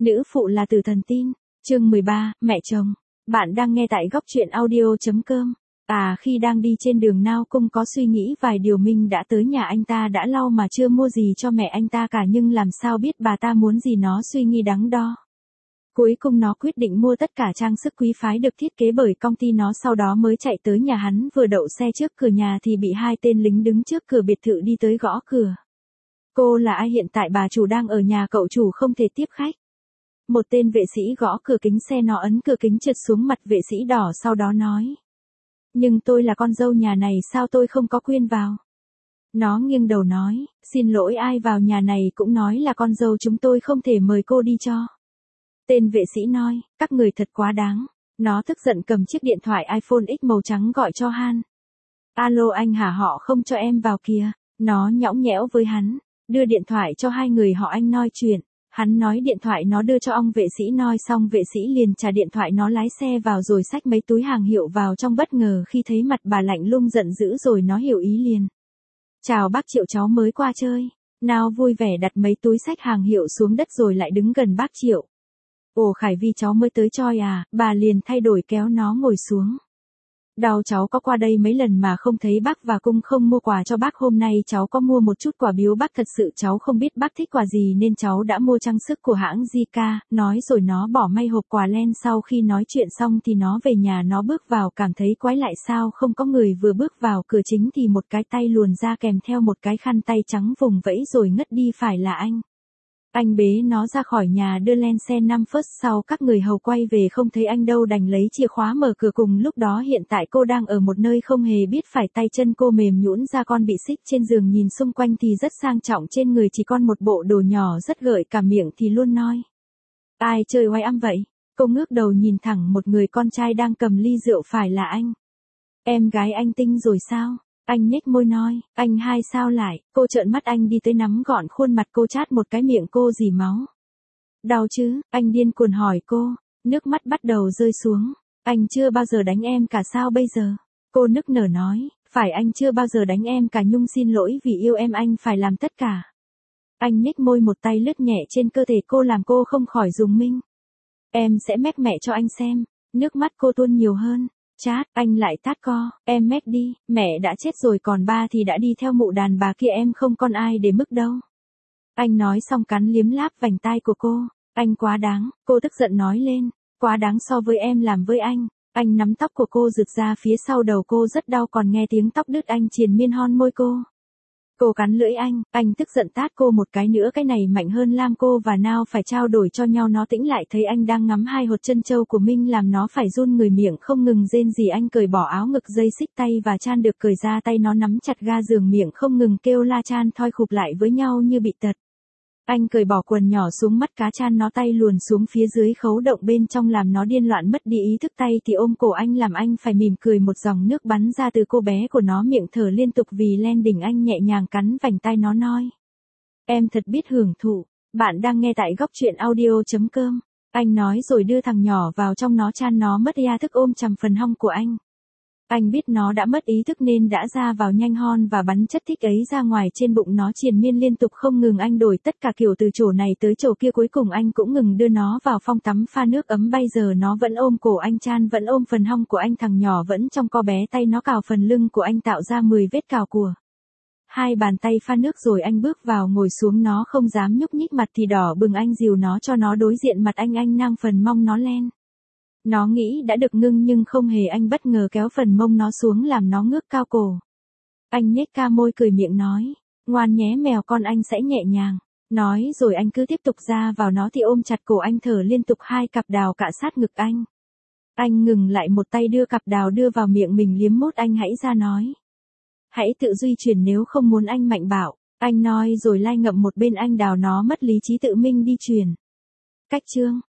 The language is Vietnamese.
Nữ phụ là tử thần tin. Chương 13, mẹ chồng. Bạn đang nghe tại góc truyện audio.com. Khi đang đi trên đường Nao Cung có suy nghĩ vài điều. Minh đã tới nhà anh ta đã lâu mà chưa mua gì cho mẹ anh ta cả, nhưng làm sao biết bà ta muốn gì. Nó suy nghĩ đắn đo. Cuối cùng nó quyết định mua tất cả trang sức quý phái được thiết kế bởi công ty nó, sau đó mới chạy tới nhà hắn. Vừa đậu xe trước cửa nhà thì bị hai tên lính đứng trước cửa biệt thự đi tới gõ cửa. Cô là ai? Hiện tại bà chủ đang ở nhà, cậu chủ không thể tiếp khách. Một tên vệ sĩ gõ cửa kính xe, nó ấn cửa kính trượt xuống mặt vệ sĩ đỏ, sau đó nói. Nhưng tôi là con dâu nhà này, sao tôi không có quyền vào? Nó nghiêng đầu nói, xin lỗi, ai vào nhà này cũng nói là con dâu chúng tôi không thể mời cô đi cho. Tên vệ sĩ nói, các người thật quá đáng. Nó tức giận cầm chiếc điện thoại iPhone X màu trắng gọi cho Han. Alo anh hả, họ không cho em vào kìa. Nó nhõng nhẽo với hắn, đưa điện thoại cho hai người họ anh nói chuyện. Hắn nói điện thoại nó đưa cho ông vệ sĩ, nói xong vệ sĩ liền trả điện thoại. Nó lái xe vào rồi xách mấy túi hàng hiệu vào trong, bất ngờ khi thấy mặt bà lạnh lùng giận dữ rồi nó hiểu ý liền. Chào bác Triệu, cháu mới qua chơi. Nào vui vẻ đặt mấy túi xách hàng hiệu xuống đất rồi lại đứng gần bác Triệu. Ồ Khải Vi, cháu mới tới choi à? Bà liền thay đổi kéo nó ngồi xuống. Đau, cháu có qua đây mấy lần mà không thấy bác và Cung không mua quà cho bác. Hôm nay cháu có mua một chút quà biếu bác, thật sự cháu không biết bác thích quà gì nên cháu đã mua trang sức của hãng Zika. Nói rồi nó bỏ may hộp quà len. Sau khi nói chuyện xong thì nó về nhà. Nó bước vào cảm thấy quái lại, sao không có người. Vừa bước vào cửa chính thì một cái tay luồn ra kèm theo một cái khăn tay trắng vùng vẫy rồi ngất đi. Phải là anh. Anh bế nó ra khỏi nhà đưa lên xe 5 phút sau các người hầu quay về không thấy anh đâu, đành lấy chìa khóa mở cửa. Cùng lúc đó hiện tại cô đang ở một nơi không hề biết phải, tay chân cô mềm nhũn ra, con bị xích trên giường, nhìn xung quanh thì rất sang trọng, trên người chỉ còn một bộ đồ nhỏ rất gợi cảm, miệng thì luôn nói. Ai chơi oai âm vậy? Cô ngước đầu nhìn thẳng một người con trai đang cầm ly rượu. Phải là anh. Em gái anh tinh rồi sao? Anh nhếch môi nói, anh hai sao lại? Cô trợn mắt, anh đi tới nắm gọn khuôn mặt cô, chát một cái, miệng cô rỉ máu. Đau chứ? Anh điên cuồng hỏi cô, nước mắt bắt đầu rơi xuống. Anh chưa bao giờ đánh em cả, sao bây giờ? Cô nức nở nói, phải, anh chưa bao giờ đánh em cả, Nhung xin lỗi, vì yêu em anh phải làm tất cả. Anh nhếch môi, một tay lướt nhẹ trên cơ thể cô làm cô không khỏi rùng mình. Em sẽ mách mẹ cho anh xem. Nước mắt cô tuôn nhiều hơn. Chát, anh lại tát co, em mét đi, mẹ đã chết rồi, còn ba thì đã đi theo mụ đàn bà kia, em không còn ai để mức đâu. Anh nói xong cắn liếm láp vành tai của cô. Anh quá đáng, cô tức giận nói lên, quá đáng so với em làm với anh. Anh nắm tóc của cô rực ra phía sau đầu cô rất đau, còn nghe tiếng tóc đứt anh triền miên hon môi cô. Cô cắn lưỡi anh tức giận tát cô một cái nữa, cái này mạnh hơn, làm cô và Nao phải trao đổi cho nhau. Nó tĩnh lại thấy anh đang ngắm hai hột chân châu của Minh làm nó phải run người, miệng không ngừng rên rỉ. Anh cởi bỏ áo ngực, dây xích tay và chan được cởi ra, tay nó nắm chặt ga giường, miệng không ngừng kêu la, chan thoi khụp lại với nhau như bị tật. Anh cởi bỏ quần nhỏ xuống mắt cá chan, nó tay luồn xuống phía dưới khấu động bên trong làm nó điên loạn mất đi ý thức. Tay thì ôm cổ anh làm anh phải mỉm cười, một dòng nước bắn ra từ cô bé của nó, miệng thở liên tục vì lên đỉnh. Anh nhẹ nhàng cắn vành tai nó nói. Em thật biết hưởng thụ. Bạn đang nghe tại góc truyện audio.com. Anh nói rồi đưa thằng nhỏ vào trong, nó chan nó mất ý thức ôm chầm phần hông của anh. Anh biết nó đã mất ý thức nên đã ra vào nhanh hon và bắn chất thích ấy ra ngoài. Trên bụng nó triền miên liên tục không ngừng, anh đổi tất cả kiểu từ chỗ này tới chỗ kia, cuối cùng anh cũng ngừng đưa nó vào phòng tắm pha nước ấm. Bây giờ nó vẫn ôm cổ anh, chan vẫn ôm phần hông của anh, thằng nhỏ vẫn trong co bé, tay nó cào phần lưng của anh tạo ra 10 vết cào của hai bàn tay pha nước. Rồi anh bước vào ngồi xuống, nó không dám nhúc nhích, mặt thì đỏ bừng. Anh dìu nó cho nó đối diện mặt anh nang phần mông nó lên. Nó nghĩ đã được ngưng nhưng không hề, anh bất ngờ kéo phần mông nó xuống làm nó ngước cao cổ. Anh nhếch ca môi cười miệng nói, ngoan nhé mèo con, anh sẽ nhẹ nhàng. Nói rồi anh cứ tiếp tục ra vào, nó thì ôm chặt cổ anh thở liên tục, hai cặp đào cạ sát ngực anh. Anh ngừng lại, một tay đưa cặp đào đưa vào miệng mình liếm mút. Anh hãy ra nói. Hãy tự duy chuyển nếu không muốn anh mạnh bạo. Anh nói rồi lai ngậm một bên, anh đào nó mất lý trí tự minh đi truyền. Cách chương.